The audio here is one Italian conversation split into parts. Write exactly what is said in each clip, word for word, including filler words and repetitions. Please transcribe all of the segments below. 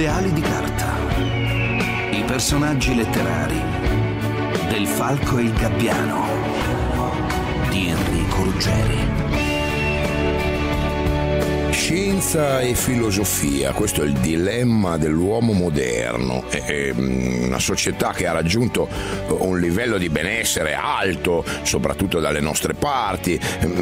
sulle ali di carta. I personaggi letterari del Falco e il Gabbiano di Enrico Ruggeri. Scienza e filosofia, questo è il dilemma dell'uomo moderno. È una società che ha raggiunto un livello di benessere alto, soprattutto dalle nostre parti.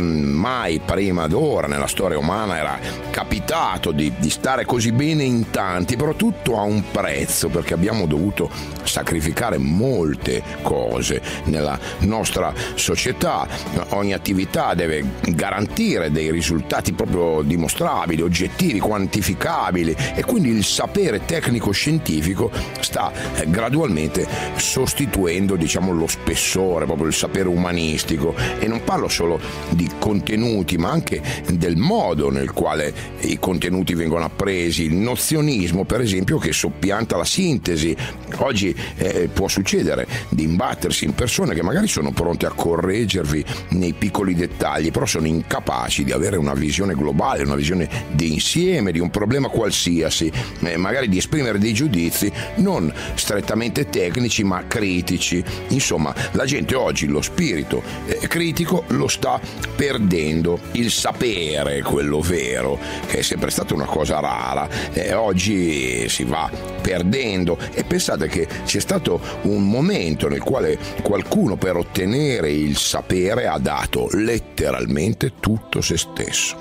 Mai prima d'ora nella storia umana era capitato di, di stare così bene in tanti, però tutto ha un prezzo, perché abbiamo dovuto sacrificare molte cose nella nostra società. Ogni attività deve garantire dei risultati proprio dimostrabili, oggettivi, quantificabili, e quindi il sapere tecnico-scientifico sta eh, gradualmente sostituendo, diciamo, lo spessore, proprio il sapere umanistico. E non parlo solo di contenuti, ma anche del modo nel quale i contenuti vengono appresi, il nozionismo, per esempio, che soppianta la sintesi. Oggi eh, può succedere di imbattersi in persone che magari sono pronte a correggervi nei piccoli dettagli, però sono incapaci di avere una visione globale, una visione di insieme di un problema qualsiasi, eh, magari di esprimere dei giudizi non strettamente tecnici ma critici. Insomma, la gente oggi lo spirito eh, critico lo sta perdendo. Il sapere, quello vero, che è sempre stata una cosa rara, eh, oggi si va perdendo. E pensate che c'è stato un momento nel quale qualcuno, per ottenere il sapere, ha dato letteralmente tutto se stesso.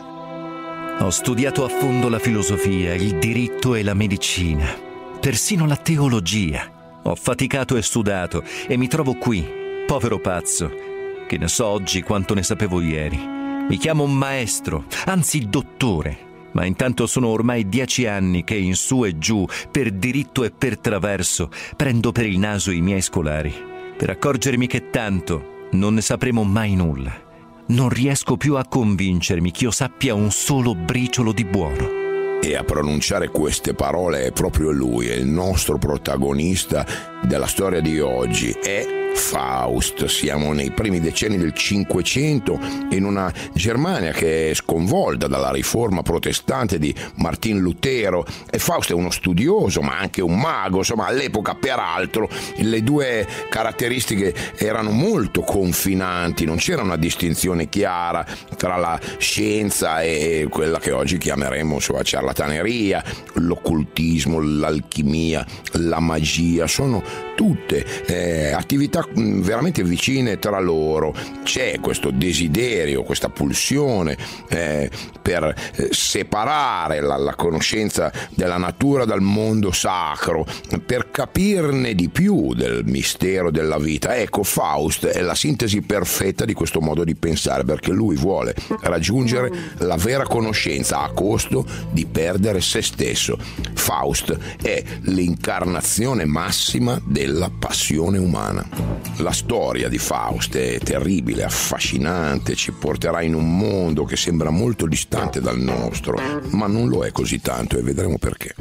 Ho studiato a fondo la filosofia, il diritto e la medicina, persino la teologia. Ho faticato e sudato e mi trovo qui, povero pazzo, che ne so oggi quanto ne sapevo ieri. Mi chiamo maestro, anzi dottore, ma intanto sono ormai dieci anni che in su e giù, per diritto e per traverso, prendo per il naso i miei scolari, per accorgermi che tanto non ne sapremo mai nulla. Non riesco più a convincermi che io sappia un solo briciolo di buono. E a pronunciare queste parole è proprio lui, è il nostro protagonista della storia di oggi. È Faust. Siamo nei primi decenni del Cinquecento, in una Germania che è sconvolta dalla riforma protestante di Martin Lutero, e Faust è uno studioso ma anche un mago. Insomma, all'epoca peraltro le due caratteristiche erano molto confinanti, non c'era una distinzione chiara tra la scienza e quella che oggi chiameremo insomma ciarlataneria. L'occultismo, l'alchimia, la magia sono tutte eh, attività veramente vicine tra loro. C'è questo desiderio, questa pulsione eh, per eh, separare la, la conoscenza della natura dal mondo sacro, per capirne di più del mistero della vita. Ecco, Faust è la sintesi perfetta di questo modo di pensare, perché lui vuole raggiungere la vera conoscenza a costo di perdere se stesso. Faust è l'incarnazione massima della passione umana. La storia di Faust è terribile, affascinante, ci porterà in un mondo che sembra molto distante dal nostro, ma non lo è così tanto, e vedremo perché.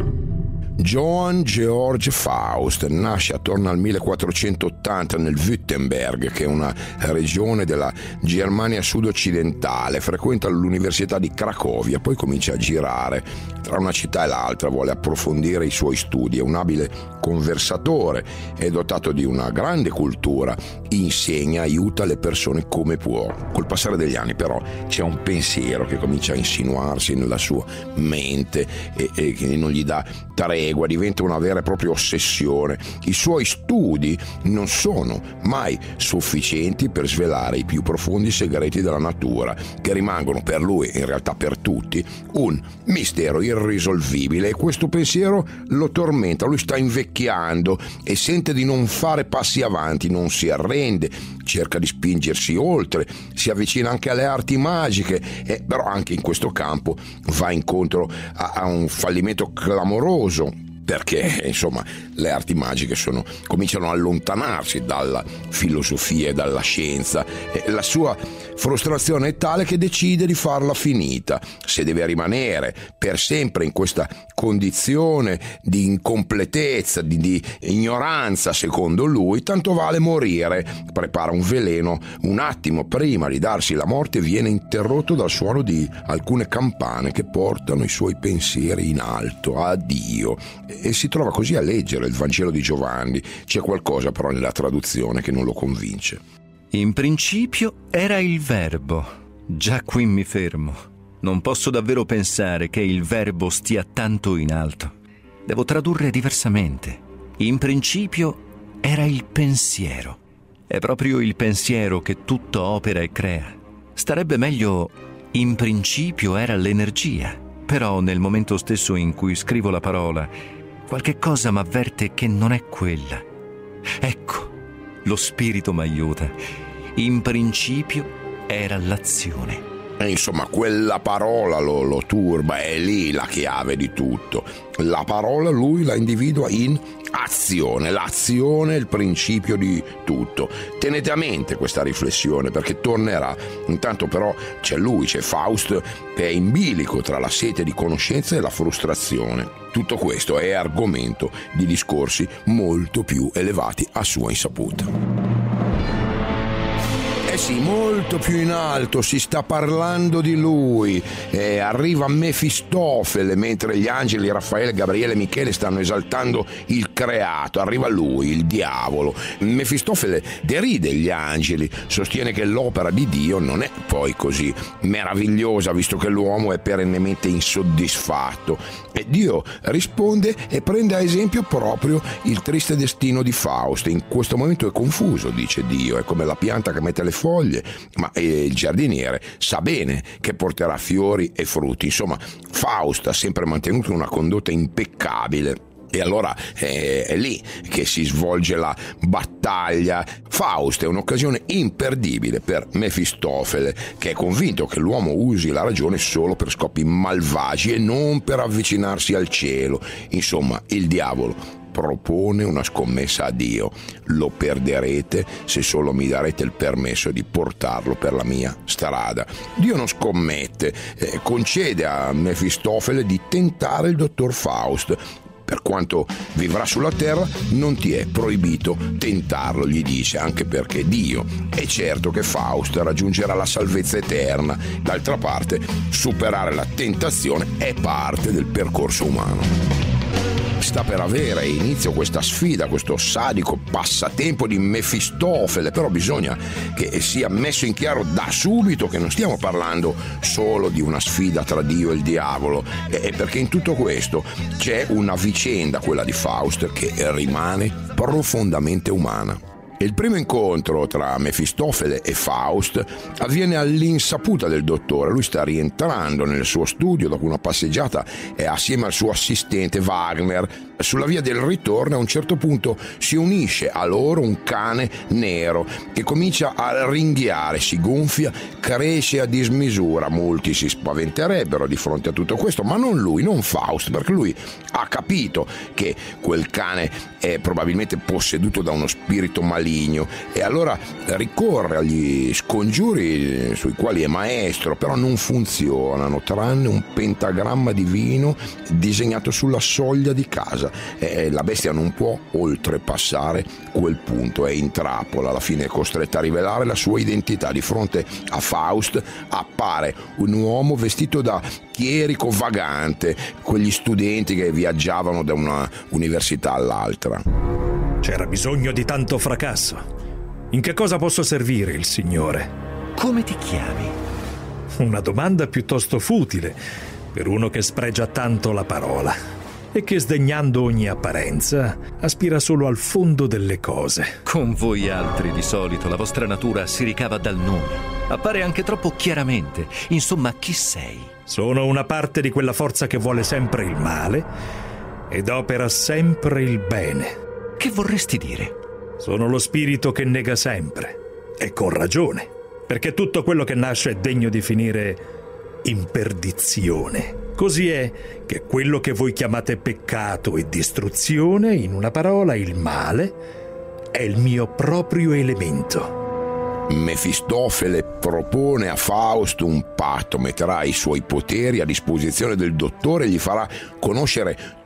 Johann Georg Faust nasce attorno al millequattrocentottanta nel Württemberg, che è una regione della Germania sud-occidentale. Frequenta l'Università di Cracovia, poi comincia a girare tra una città e l'altra, vuole approfondire i suoi studi. È un abile conversatore, è dotato di una grande cultura, insegna, aiuta le persone come può. Col passare degli anni però c'è un pensiero che comincia a insinuarsi nella sua mente e, e che non gli dà tregua, diventa una vera e propria ossessione. I suoi studi non sono mai sufficienti per svelare i più profondi segreti della natura, che rimangono per lui, in realtà per tutti, un mistero irrisolvibile, e questo pensiero lo tormenta. Lui sta invecchiando e sente di non fare passi avanti, non si arrende, cerca di spingersi oltre, si avvicina anche alle arti magiche, e però anche in questo campo va incontro a, a un fallimento clamoroso, perché insomma le arti magiche sono, cominciano a allontanarsi dalla filosofia e dalla scienza, e la sua frustrazione è tale che decide di farla finita. Se deve rimanere per sempre in questa condizione di incompletezza, di, di ignoranza, secondo lui, tanto vale morire. Prepara un veleno un attimo prima di darsi la morte, viene interrotto dal suono di alcune campane che portano i suoi pensieri in alto a Dio. e si trova così a leggere il Vangelo di Giovanni. C'è qualcosa però nella traduzione che non lo convince. In principio era il Verbo. Già qui mi fermo. Non posso davvero pensare che il Verbo stia tanto in alto. Devo tradurre diversamente. In principio era il pensiero. È proprio il pensiero che tutto opera e crea. Starebbe meglio in principio era l'energia. Però nel momento stesso in cui scrivo la parola, qualche cosa m'avverte che non è quella. Ecco, lo spirito m'aiuta. In principio era l'azione. E insomma, quella parola lo, lo turba, è lì la chiave di tutto. La parola lui la individua in azione. L'azione è il principio di tutto. Tenete a mente questa riflessione, perché tornerà. Intanto però c'è lui, c'è Faust, che è in bilico tra la sete di conoscenza e la frustrazione. Tutto questo è argomento di discorsi molto più elevati a sua insaputa. Eh sì, molto più in alto si sta parlando di lui. Eh, arriva Mefistofele mentre gli angeli Raffaele, Gabriele e Michele stanno esaltando il creato. Arriva lui, il diavolo. Mefistofele deride gli angeli, sostiene che l'opera di Dio non è poi così meravigliosa, visto che l'uomo è perennemente insoddisfatto. E Dio risponde e prende a esempio proprio il triste destino di Faust. In questo momento è confuso, dice Dio, è come la pianta che mette le foglie, ma il giardiniere sa bene che porterà fiori e frutti. Insomma, Faust ha sempre mantenuto una condotta impeccabile. E allora è, è lì che si svolge la battaglia. Faust è un'occasione imperdibile per Mefistofele, che è convinto che l'uomo usi la ragione solo per scopi malvagi e non per avvicinarsi al cielo. Insomma, il diavolo propone una scommessa a Dio: lo perderete se solo mi darete il permesso di portarlo per la mia strada. Dio non scommette, eh, concede a Mefistofele di tentare il dottor Faust. Per quanto vivrà sulla terra, non ti è proibito tentarlo, gli dice, anche perché Dio è certo che Faust raggiungerà la salvezza eterna. D'altra parte, superare la tentazione è parte del percorso umano. Sta per avere inizio questa sfida, questo sadico passatempo di Mefistofele, però bisogna che sia messo in chiaro da subito che non stiamo parlando solo di una sfida tra Dio e il diavolo, e perché in tutto questo c'è una vicenda, quella di Faust, che rimane profondamente umana. Il primo incontro tra Mefistofele e Faust avviene all'insaputa del dottore. Lui sta rientrando nel suo studio dopo una passeggiata e assieme al suo assistente Wagner. Sulla via del ritorno a un certo punto si unisce a loro un cane nero che comincia a ringhiare, si gonfia, cresce a dismisura. Molti si spaventerebbero di fronte a tutto questo, ma non lui, non Faust, perché lui ha capito che quel cane è probabilmente posseduto da uno spirito maligno e allora ricorre agli scongiuri sui quali è maestro, però non funzionano, tranne un pentagramma divino disegnato sulla soglia di casa. E la bestia non può oltrepassare quel punto, è in trappola, alla fine è costretta a rivelare la sua identità. Di fronte a Faust appare un uomo vestito da chierico vagante, quegli studenti che viaggiavano da una università all'altra. C'era bisogno di tanto fracasso. In che cosa posso servire il Signore? Come ti chiami? Una domanda piuttosto futile per uno che spregia tanto la parola e che, sdegnando ogni apparenza, aspira solo al fondo delle cose. Con voi altri, di solito, la vostra natura si ricava dal nome. Appare anche troppo chiaramente. Insomma, chi sei? Sono una parte di quella forza che vuole sempre il male ed opera sempre il bene. Che vorresti dire? Sono lo spirito che nega sempre, e con ragione, perché tutto quello che nasce è degno di finire in perdizione. Così è che quello che voi chiamate peccato e distruzione, in una parola, il male, è il mio proprio elemento. Mefistofele propone a Faust un patto: metterà i suoi poteri a disposizione del dottore e gli farà conoscere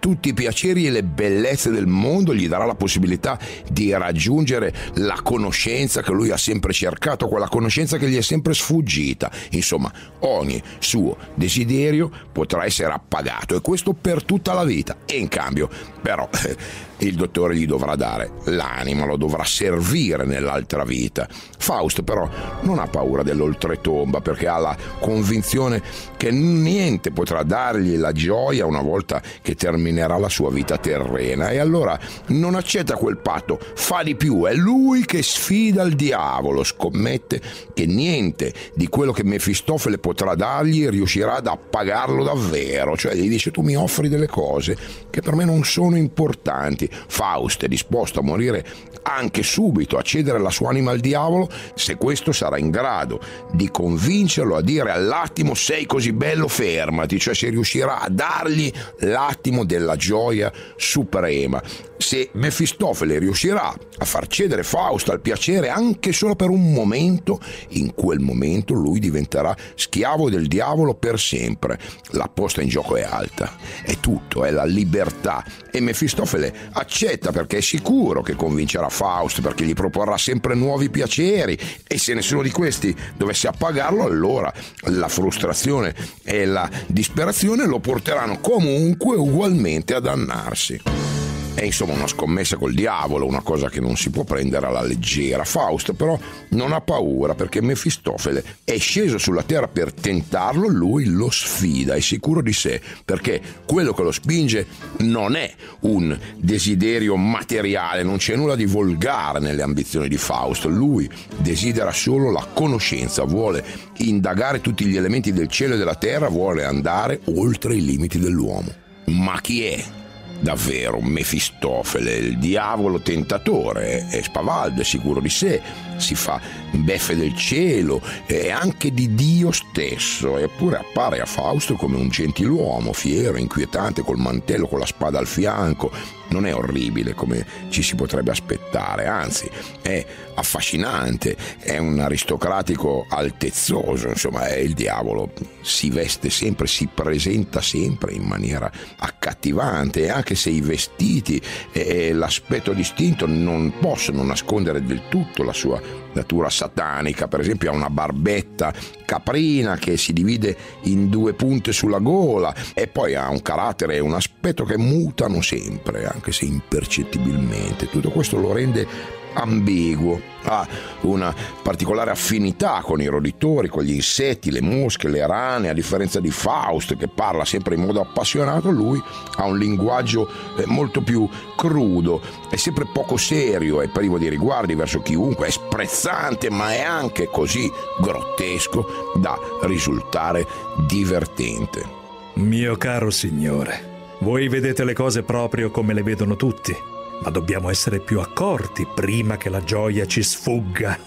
tutti i piaceri e le bellezze del mondo, gli darà la possibilità di raggiungere la conoscenza che lui ha sempre cercato, quella conoscenza che gli è sempre sfuggita. Insomma, ogni suo desiderio potrà essere appagato, e questo per tutta la vita. E in cambio, però, il dottore gli dovrà dare l'anima, lo dovrà servire nell'altra vita. Faust però non ha paura dell'oltretomba, perché ha la convinzione che niente potrà dargli la gioia una volta che terminerà la sua vita terrena, e allora non accetta quel patto, fa di più, è lui che sfida il diavolo, scommette che niente di quello che Mefistofele potrà dargli riuscirà ad appagarlo davvero, cioè gli dice: tu mi offri delle cose che per me non sono importanti. Faust è disposto a morire anche subito, a cedere la sua anima al diavolo, se questo sarà in grado di convincerlo a dire all'attimo: sei così bello, fermati, cioè se riuscirà a dargli l'attimo della gioia suprema. Se Mefistofele riuscirà a far cedere Faust al piacere anche solo per un momento, in quel momento lui diventerà schiavo del diavolo per sempre. La posta in gioco è alta, è tutto, è la libertà, e Mefistofele accetta perché è sicuro che convincerà Faust, perché gli proporrà sempre nuovi piaceri, e se nessuno di questi dovesse appagarlo, allora la frustrazione e la disperazione lo porteranno comunque ugualmente a dannarsi. È insomma una scommessa col diavolo, una cosa che non si può prendere alla leggera. Faust però non ha paura, perché Mefistofele è sceso sulla terra per tentarlo, lui lo sfida, è sicuro di sé, perché quello che lo spinge non è un desiderio materiale, non c'è nulla di volgare nelle ambizioni di Faust, lui desidera solo la conoscenza, vuole indagare tutti gli elementi del cielo e della terra, vuole andare oltre i limiti dell'uomo. Ma chi è davvero Mefistofele? Il diavolo tentatore, è spavaldo, è sicuro di sé, si fa beffe del cielo e anche di Dio stesso, eppure appare a Fausto come un gentiluomo, fiero, inquietante, col mantello, con la spada al fianco. Non è orribile come ci si potrebbe aspettare, anzi è affascinante, è un aristocratico altezzoso, insomma è il diavolo, si veste sempre, si presenta sempre in maniera accattivante, e anche se i vestiti e l'aspetto distinto non possono nascondere del tutto la sua natura satanica. Per esempio ha una barbetta caprina che si divide in due punte sulla gola, e poi ha un carattere e un aspetto che mutano sempre, anche se impercettibilmente. Tutto questo lo rende ambiguo, ha una particolare affinità con i roditori, con gli insetti, le mosche, le rane. A differenza di Faust, che parla sempre in modo appassionato, lui ha un linguaggio molto più crudo, è sempre poco serio, è privo di riguardi verso chiunque, è sprezzante, ma è anche così grottesco da risultare divertente. Mio caro signore, voi vedete le cose proprio come le vedono tutti, ma dobbiamo essere più accorti prima che la gioia ci sfugga.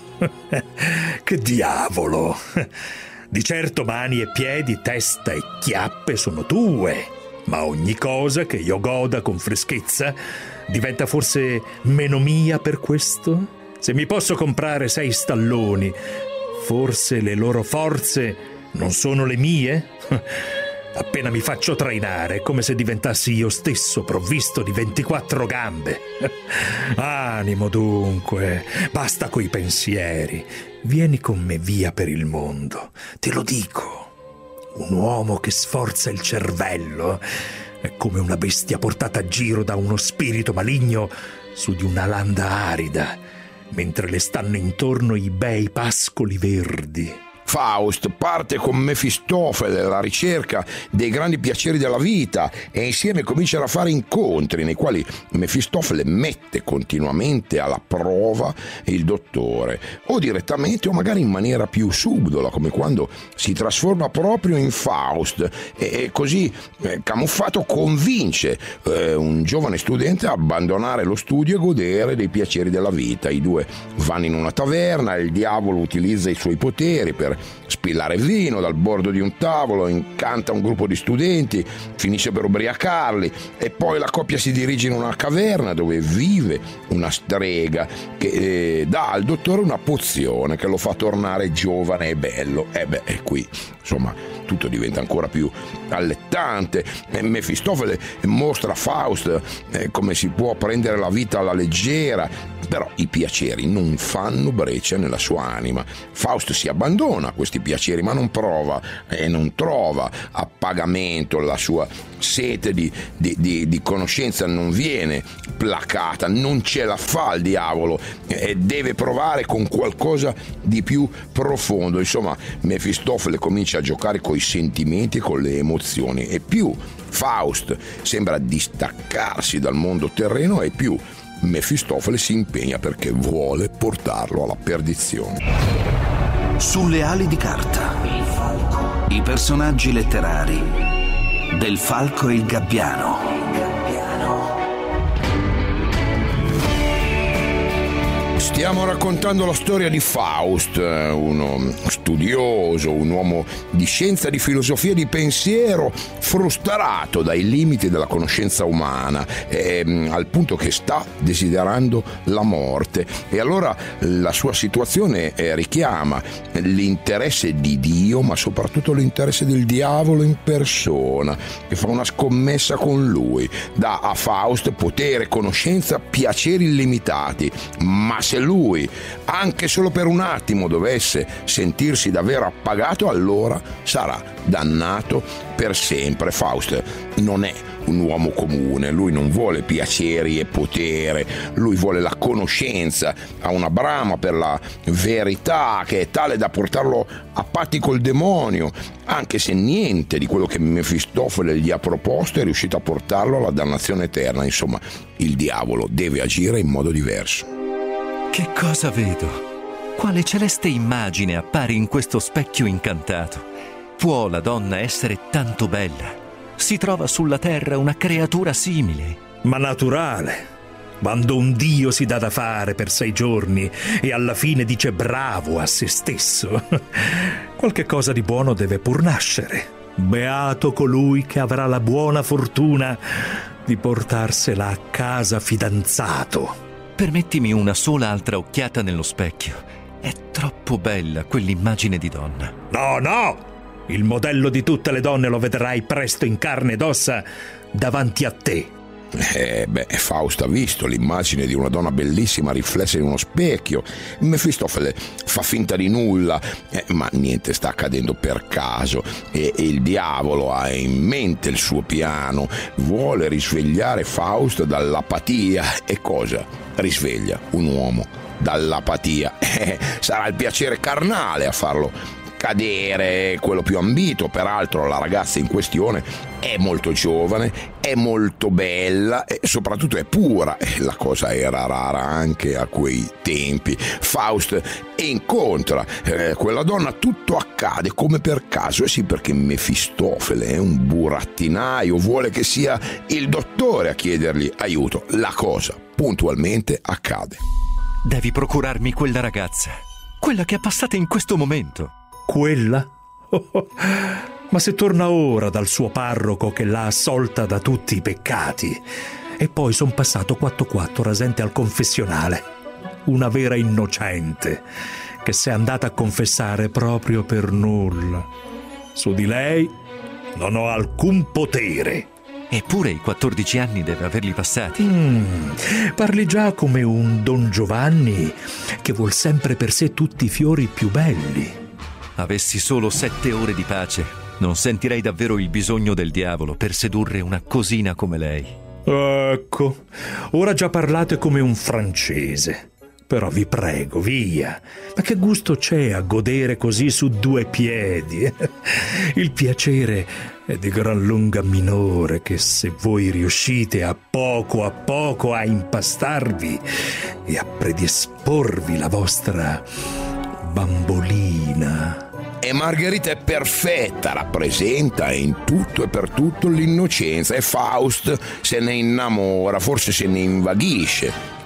Che diavolo! Di certo mani e piedi, testa e chiappe sono tue, ma ogni cosa che io goda con freschezza diventa forse meno mia per questo? Se mi posso comprare sei stalloni, forse le loro forze non sono le mie? Appena mi faccio trainare è come se diventassi io stesso provvisto di ventiquattro gambe. Animo dunque, basta coi pensieri, vieni con me via per il mondo, te lo dico. Un uomo che sforza il cervello è come una bestia portata a giro da uno spirito maligno su di una landa arida, mentre le stanno intorno i bei pascoli verdi. Faust parte con Mefistofele alla ricerca dei grandi piaceri della vita, e insieme cominciano a fare incontri nei quali Mefistofele mette continuamente alla prova il dottore, o direttamente o magari in maniera più subdola, come quando si trasforma proprio in Faust e così eh, camuffato convince eh, un giovane studente a abbandonare lo studio e godere dei piaceri della vita. I due vanno in una taverna, il diavolo utilizza i suoi poteri per spillare vino dal bordo di un tavolo, incanta un gruppo di studenti, finisce per ubriacarli e poi la coppia si dirige in una caverna dove vive una strega che eh, dà al dottore una pozione che lo fa tornare giovane e bello. E beh, e qui insomma tutto diventa ancora più allettante. E Mefistofele mostra a Faust eh, come si può prendere la vita alla leggera, però i piaceri non fanno breccia nella sua anima. Faust si abbandona a questi piaceri, ma non prova e eh, non trova appagamento. La sua sete di, di, di, di conoscenza non viene placata, non ce la fa il diavolo e eh, deve provare con qualcosa di più profondo. Insomma, Mefistofele comincia a giocare coi sentimenti e con le emozioni, e più Faust sembra distaccarsi dal mondo terreno e più Mefistofele si impegna perché vuole portarlo alla perdizione. Sulle ali di carta, i personaggi letterari del Falco e il Gabbiano. Stiamo raccontando la storia di Faust, uno studioso, un uomo di scienza, di filosofia, di pensiero, frustrato dai limiti della conoscenza umana, eh, al punto che sta desiderando la morte. E allora la sua situazione eh, richiama l'interesse di Dio, ma soprattutto l'interesse del diavolo in persona, che fa una scommessa con lui. Dà a Faust potere, conoscenza, piaceri illimitati, ma se lui, anche solo per un attimo, dovesse sentirsi davvero appagato, allora sarà dannato per sempre. Faust non è un uomo comune, lui non vuole piaceri e potere, lui vuole la conoscenza, ha una brama per la verità che è tale da portarlo a patti col demonio, anche se niente di quello che Mefistofele gli ha proposto è riuscito a portarlo alla dannazione eterna. Insomma, il diavolo deve agire in modo diverso. Che cosa vedo? Quale celeste immagine appare in questo specchio incantato? Può la donna essere tanto bella? Si trova sulla terra una creatura simile? Ma naturale, quando un dio si dà da fare per sei giorni e alla fine dice bravo a se stesso, qualche cosa di buono deve pur nascere. Beato colui che avrà la buona fortuna di portarsela a casa fidanzato. Permettimi una sola altra occhiata nello specchio. È troppo bella quell'immagine di donna. No, no! Il modello di tutte le donne lo vedrai presto in carne ed ossa davanti a te. Eh, beh, Faust ha visto l'immagine di una donna bellissima riflessa in uno specchio. Mefistofele fa finta di nulla, eh, ma niente sta accadendo per caso e, e il diavolo ha in mente il suo piano. Vuole risvegliare Faust dall'apatia. E cosa risveglia un uomo dall'apatia? Eh, sarà il piacere carnale a farlo cadere, quello più ambito. Peraltro la ragazza in questione è molto giovane, è molto bella e soprattutto è pura. E la cosa era rara anche a quei tempi. Faust incontra eh, quella donna, tutto accade come per caso. E sì, perché Mefistofele è un burattinaio, vuole che sia il dottore a chiedergli aiuto. La cosa puntualmente accade. Devi procurarmi quella ragazza, quella che è passata in questo momento. Quella? Oh, oh. Ma se torna ora dal suo parroco che l'ha assolta da tutti i peccati, e poi son passato quattro quattro rasente al confessionale, una vera innocente che s'è andata a confessare proprio per nulla. Su di lei non ho alcun potere. Eppure i quattordici anni deve averli passati. Mm, parli già come un Don Giovanni che vuol sempre per sé tutti i fiori più belli. Avessi solo sette ore di pace, non sentirei davvero il bisogno del diavolo per sedurre una cosina come lei. Ecco, ora già parlate come un francese. Però vi prego, via. Ma che gusto c'è a godere così su due piedi? Il piacere è di gran lunga minore che se voi riuscite a poco a poco a impastarvi e a predisporvi la vostra bambolina. E Margherita è perfetta, rappresenta in tutto e per tutto l'innocenza, e Faust se ne innamora, forse se ne invaghisce.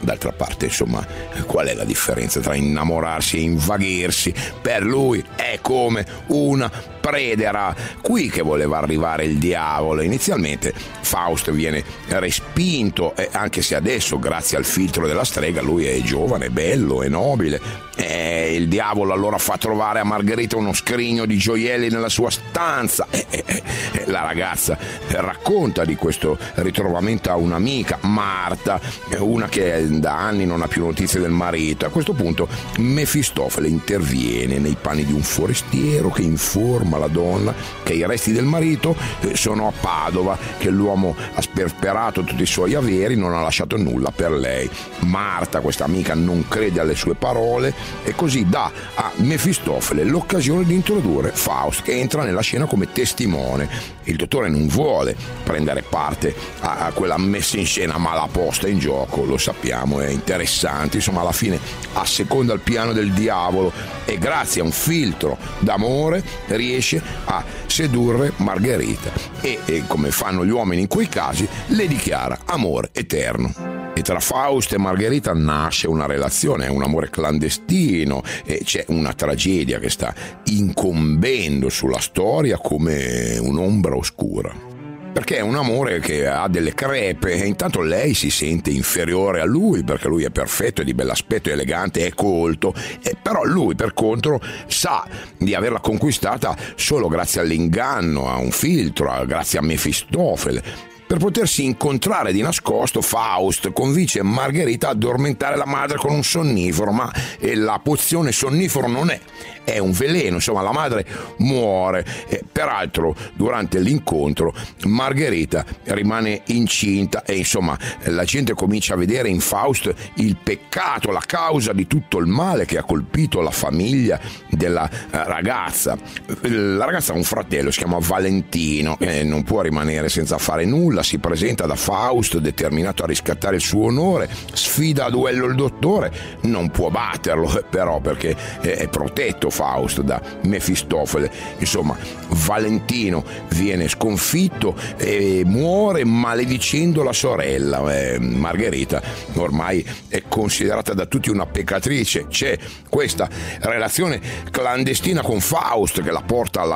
d'altra parte, insomma, qual è la differenza tra innamorarsi e invaghersi? Per lui è come una predera. Qui che voleva arrivare il diavolo. Inizialmente Faust viene respinto, eh, anche se adesso, grazie al filtro della strega, lui è giovane, bello e nobile. Eh, il diavolo allora fa trovare a Margherita uno scrigno di gioielli nella sua stanza. Eh, eh, eh, la ragazza racconta di questo ritrovamento a un'amica, Marta, una che da anni non ha più notizie del marito. A questo punto Mefistofele interviene nei panni di un forestiero che informa la donna che i resti del marito sono a Padova, che l'uomo ha sperperato tutti i suoi averi, non ha lasciato nulla per lei. Marta, questa amica, non crede alle sue parole e così dà a Mefistofele l'occasione di introdurre Faust, che entra nella scena come testimone. Il dottore non vuole prendere parte a quella messa in scena mala posta in gioco, lo sappiamo, è interessante, insomma alla fine asseconda il piano del diavolo e grazie a un filtro d'amore riesce a sedurre Margherita e, e come fanno gli uomini in quei casi, le dichiara amore eterno. E tra Faust e Margherita nasce una relazione, un amore clandestino, e c'è una tragedia che sta incombendo sulla storia come un'ombra oscura. Perché è un amore che ha delle crepe e intanto lei si sente inferiore a lui perché lui è perfetto, è di bell'aspetto, è elegante, è colto, e però lui per contro sa di averla conquistata solo grazie all'inganno, a un filtro, a, grazie a Mefistofele. Per potersi incontrare di nascosto, Faust convince Margherita a addormentare la madre con un sonnifero, ma la pozione sonnifero non è, è un veleno, insomma la madre muore. E peraltro durante l'incontro Margherita rimane incinta e insomma la gente comincia a vedere in Faust il peccato, la causa di tutto il male che ha colpito la famiglia della ragazza. La ragazza ha un fratello, si chiama Valentino, e non può rimanere senza fare nulla. Si presenta da Faust determinato a riscattare il suo onore, sfida a duello il dottore, non può batterlo però perché è protetto Faust da Mefistofele. Insomma Valentino viene sconfitto e muore maledicendo la sorella. eh, Margherita ormai è considerata da tutti una peccatrice. C'è questa relazione clandestina con Faust che la porta alla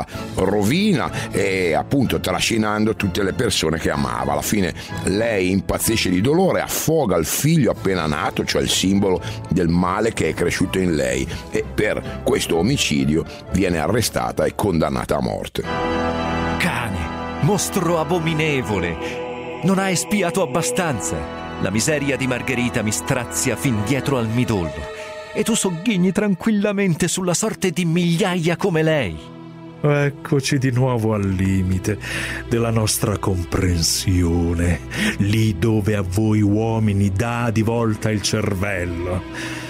rovina e appunto trascinando tutte le persone che amava. Alla fine lei impazzisce di dolore, affoga il figlio appena nato, cioè il simbolo del male che è cresciuto in lei, e per questo omicidio viene arrestata e condannata a morte. Cane, mostro abominevole, non hai espiato abbastanza. La miseria di Margherita mi strazia fin dietro al midollo e tu sogghigni tranquillamente sulla sorte di migliaia come lei. Eccoci di nuovo al limite della nostra comprensione, lì dove a voi uomini dà di volta il cervello.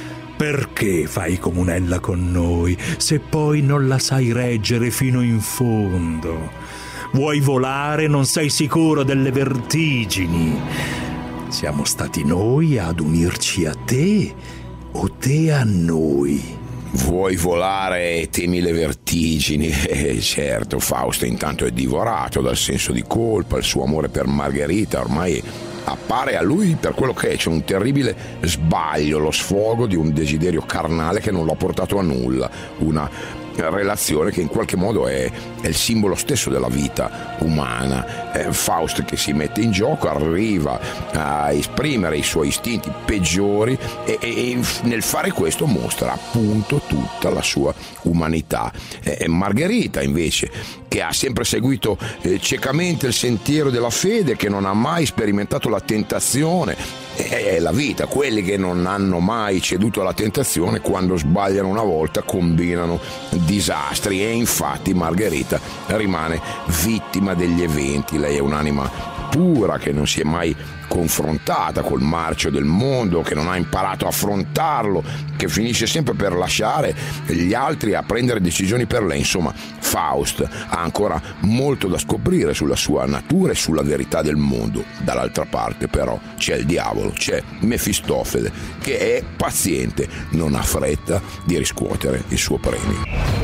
Perché fai comunella con noi se poi non la sai reggere fino in fondo? Vuoi volare, non sei sicuro delle vertigini. Siamo stati noi ad unirci a te o te a noi? Vuoi volare e temi le vertigini? Eh, certo, Faust intanto è divorato dal senso di colpa, il suo amore per Margherita ormai appare a lui per quello che è, c'è un terribile sbaglio, lo sfogo di un desiderio carnale che non l'ha portato a nulla, una relazione che in qualche modo è, è il simbolo stesso della vita umana. eh, Faust che si mette in gioco arriva a esprimere i suoi istinti peggiori e, e, e nel fare questo mostra appunto tutta la sua umanità. eh, Margherita invece, che ha sempre seguito eh, ciecamente il sentiero della fede, che non ha mai sperimentato la tentazione, è la vita. Quelli che non hanno mai ceduto alla tentazione, quando sbagliano una volta combinano disastri, e infatti Margherita rimane vittima degli eventi. Lei è un'anima pura che non si è mai confrontata col marcio del mondo, che non ha imparato a affrontarlo, che finisce sempre per lasciare gli altri a prendere decisioni per lei. Insomma, Faust ha ancora molto da scoprire sulla sua natura e sulla verità del mondo. Dall'altra parte però c'è il diavolo, c'è Mefistofele, che è paziente, non ha fretta di riscuotere il suo premio.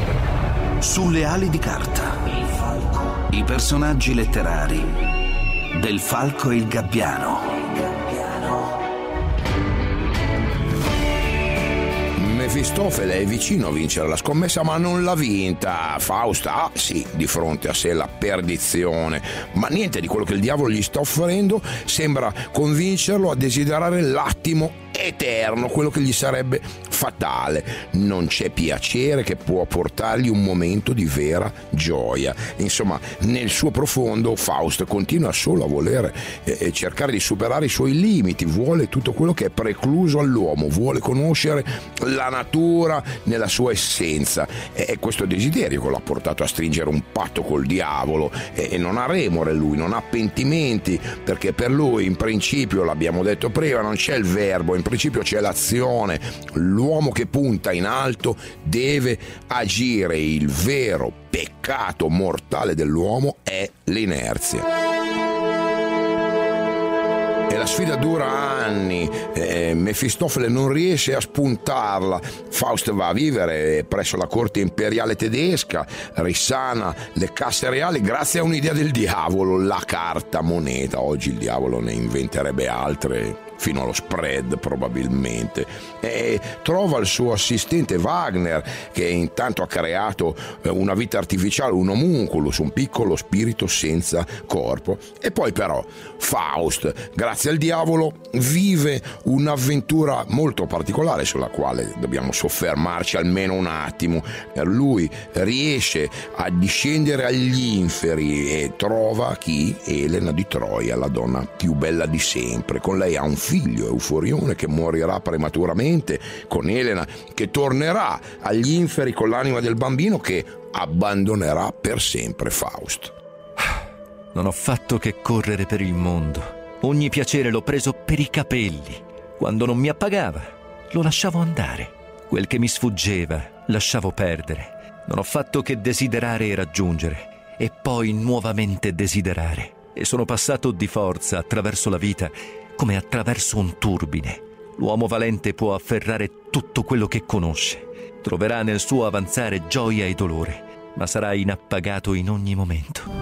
Sulle ali di carta, i personaggi letterari del Falco e il Gabbiano. Mefistofele è vicino a vincere la scommessa, ma non l'ha vinta. Faust ha, sì, di fronte a sé la perdizione, ma niente di quello che il diavolo gli sta offrendo sembra convincerlo a desiderare l'attimo eterno, quello che gli sarebbe fatale. Non c'è piacere che può portargli un momento di vera gioia. Insomma, nel suo profondo Faust continua solo a voler eh, cercare di superare i suoi limiti, vuole tutto quello che è precluso all'uomo, vuole conoscere la natura nella sua essenza. È questo desiderio che l'ha portato a stringere un patto col diavolo, e non ha remore lui, non ha pentimenti, perché per lui in principio, l'abbiamo detto prima, non c'è il verbo, in principio c'è l'azione. L'uomo che punta in alto deve agire. Il vero peccato mortale dell'uomo è l'inerzia. E la sfida dura anni, eh, Mefistofele non riesce a spuntarla. Faust va a vivere presso la corte imperiale tedesca, risana le casse reali grazie a un'idea del diavolo, la carta moneta. Oggi il diavolo ne inventerebbe altre, fino allo spread probabilmente, e trova il suo assistente Wagner, che intanto ha creato una vita artificiale, un homunculus, un piccolo spirito senza corpo. E poi però Faust, grazie al diavolo, vive un'avventura molto particolare sulla quale dobbiamo soffermarci almeno un attimo. Lui riesce a discendere agli inferi e trova chi? Elena di Troia, la donna più bella di sempre. Con lei ha un figlio, Euforione, che morirà prematuramente, con Elena che tornerà agli inferi con l'anima del bambino che abbandonerà per sempre Faust. Non ho fatto che correre per il mondo. Ogni piacere l'ho preso per i capelli. Quando non mi appagava, lo lasciavo andare. Quel che mi sfuggeva, lasciavo perdere. Non ho fatto che desiderare e raggiungere, e poi nuovamente desiderare. E sono passato di forza attraverso la vita come attraverso un turbine. L'uomo valente può afferrare tutto quello che conosce. Troverà nel suo avanzare gioia e dolore, ma sarà inappagato in ogni momento.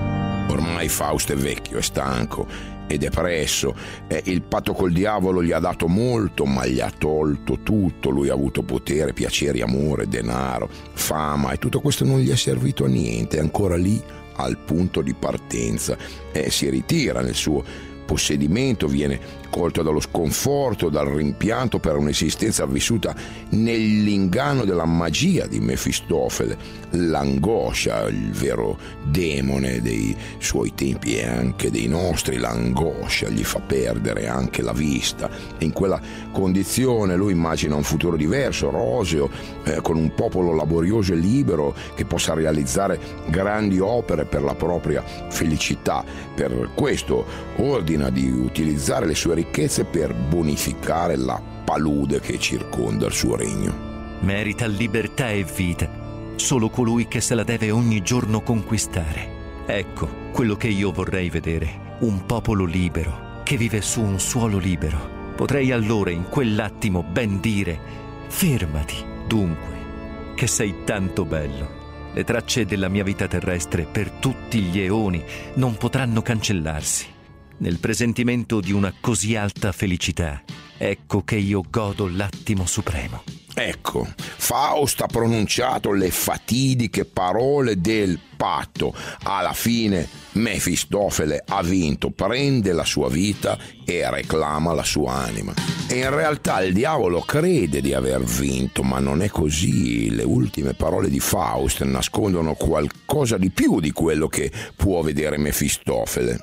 Ormai Faust è vecchio, è stanco e depresso. Eh, il patto col diavolo gli ha dato molto, ma gli ha tolto tutto. Lui ha avuto potere, piaceri, amore, denaro, fama, e tutto questo non gli è servito a niente. È ancora lì al punto di partenza. Eh, si ritira nel suo possedimento, viene colto dallo sconforto, dal rimpianto per un'esistenza vissuta nell'inganno della magia di Mefistofele. L'angoscia, il vero demone dei suoi tempi e anche dei nostri, l'angoscia gli fa perdere anche la vista. E in quella condizione lui immagina un futuro diverso, roseo, eh, con un popolo laborioso e libero che possa realizzare grandi opere per la propria felicità. Per questo ordina di utilizzare le sue ricchezze per bonificare la palude che circonda il suo regno. Merita libertà e vita solo colui che se la deve ogni giorno conquistare. Ecco quello che io vorrei vedere: un popolo libero che vive su un suolo libero. Potrei allora in quell'attimo ben dire: fermati, dunque, che sei tanto bello. Le tracce della mia vita terrestre per tutti gli eoni non potranno cancellarsi. Nel presentimento di una così alta felicità, ecco che io godo l'attimo supremo. Ecco, Faust ha pronunciato le fatidiche parole del patto. Alla fine Mefistofele ha vinto, prende la sua vita e reclama la sua anima. E in realtà il diavolo crede di aver vinto, ma non è così. Le ultime parole di Faust nascondono qualcosa di più di quello che può vedere Mefistofele.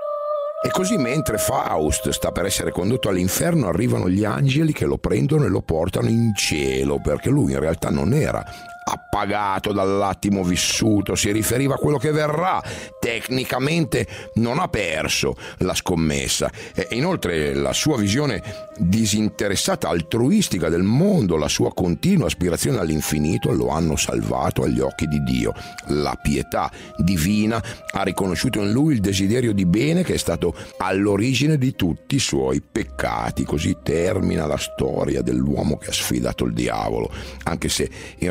E così, mentre Faust sta per essere condotto all'inferno, arrivano gli angeli che lo prendono e lo portano in cielo, perché lui in realtà non era appagato dall'attimo vissuto, si riferiva a quello che verrà. Tecnicamente non ha perso la scommessa. E inoltre la sua visione disinteressata, altruistica del mondo, la sua continua aspirazione all'infinito lo hanno salvato agli occhi di Dio. La pietà divina ha riconosciuto in lui il desiderio di bene che è stato all'origine di tutti i suoi peccati. Così termina la storia dell'uomo che ha sfidato il diavolo, anche se in realtà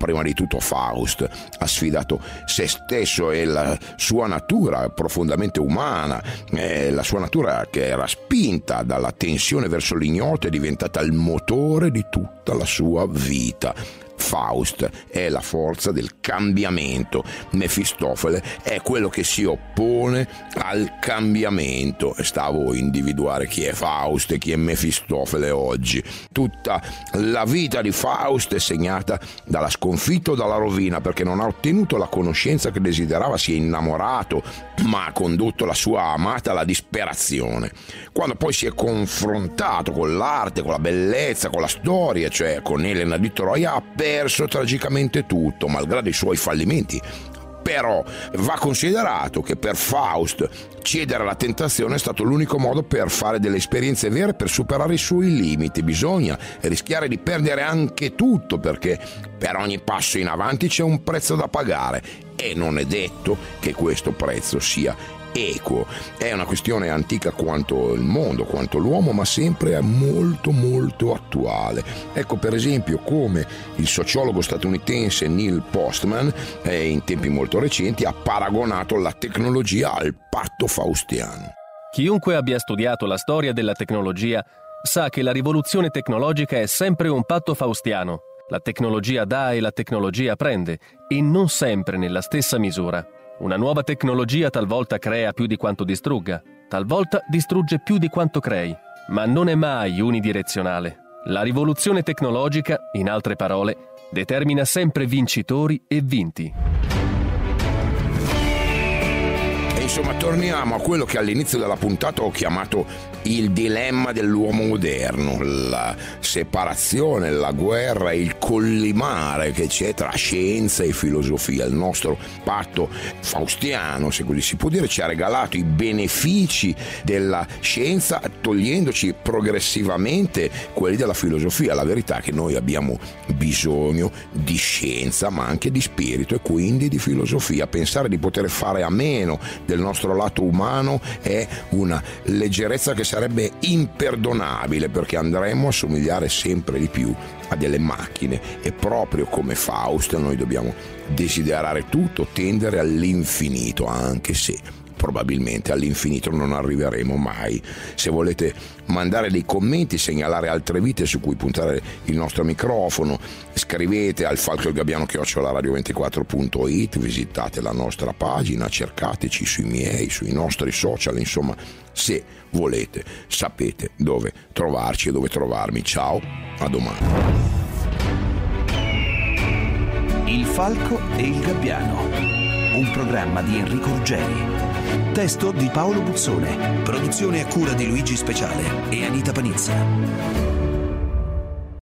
prima di tutto Faust ha sfidato se stesso e la sua natura profondamente umana, eh, la sua natura che era spinta dalla tensione verso l'ignoto è diventata il motore di tutta la sua vita. Faust è la forza del cambiamento, Mefistofele è quello che si oppone al cambiamento. E sta a voi individuare chi è Faust e chi è Mefistofele oggi. Tutta la vita di Faust è segnata dalla sconfitta o dalla rovina, perché non ha ottenuto la conoscenza che desiderava, si è innamorato, ma ha condotto la sua amata alla disperazione. Quando poi si è confrontato con l'arte, con la bellezza, con la storia, cioè con Elena di Troia, ha perso tragicamente tutto, malgrado i suoi fallimenti. Però va considerato che per Faust cedere alla tentazione è stato l'unico modo per fare delle esperienze vere, per superare i suoi limiti. Bisogna rischiare di perdere anche tutto, perché per ogni passo in avanti c'è un prezzo da pagare e non è detto che questo prezzo sia equo. È una questione antica quanto il mondo, quanto l'uomo, ma sempre molto molto attuale. Ecco per esempio come il sociologo statunitense Neil Postman eh, in tempi molto recenti ha paragonato la tecnologia al patto faustiano. Chiunque abbia studiato la storia della tecnologia sa che la rivoluzione tecnologica è sempre un patto faustiano. La tecnologia dà e la tecnologia prende, e non sempre nella stessa misura. Una nuova tecnologia talvolta crea più di quanto distrugga, talvolta distrugge più di quanto crei, ma non è mai unidirezionale. La rivoluzione tecnologica, in altre parole, determina sempre vincitori e vinti. E insomma, torniamo a quello che all'inizio della puntata ho chiamato il dilemma dell'uomo moderno, la separazione, la guerra, il collimare che c'è tra scienza e filosofia. Il nostro patto faustiano, se così si può dire, ci ha regalato i benefici della scienza, togliendoci progressivamente quelli della filosofia. La verità è che noi abbiamo bisogno di scienza, ma anche di spirito, e quindi di filosofia. Pensare di poter fare a meno del nostro lato umano è una leggerezza che sarebbe imperdonabile, perché andremo a somigliare sempre di più a delle macchine, e proprio come Faust noi dobbiamo desiderare tutto, tendere all'infinito, anche se probabilmente all'infinito non arriveremo mai. Se volete mandare dei commenti, segnalare altre vite su cui puntare il nostro microfono, scrivete al falco il gabbiano chiocciola radio ventiquattro punto it, visitate la nostra pagina, cercateci sui miei, sui nostri social, insomma, se volete sapete dove trovarci e dove trovarmi. Ciao, a domani. Il falco e il gabbiano, un programma di Enrico Ruggeri. Testo di Paolo Buzzone. Produzione a cura di Luigi Speciale e Anita Panizza.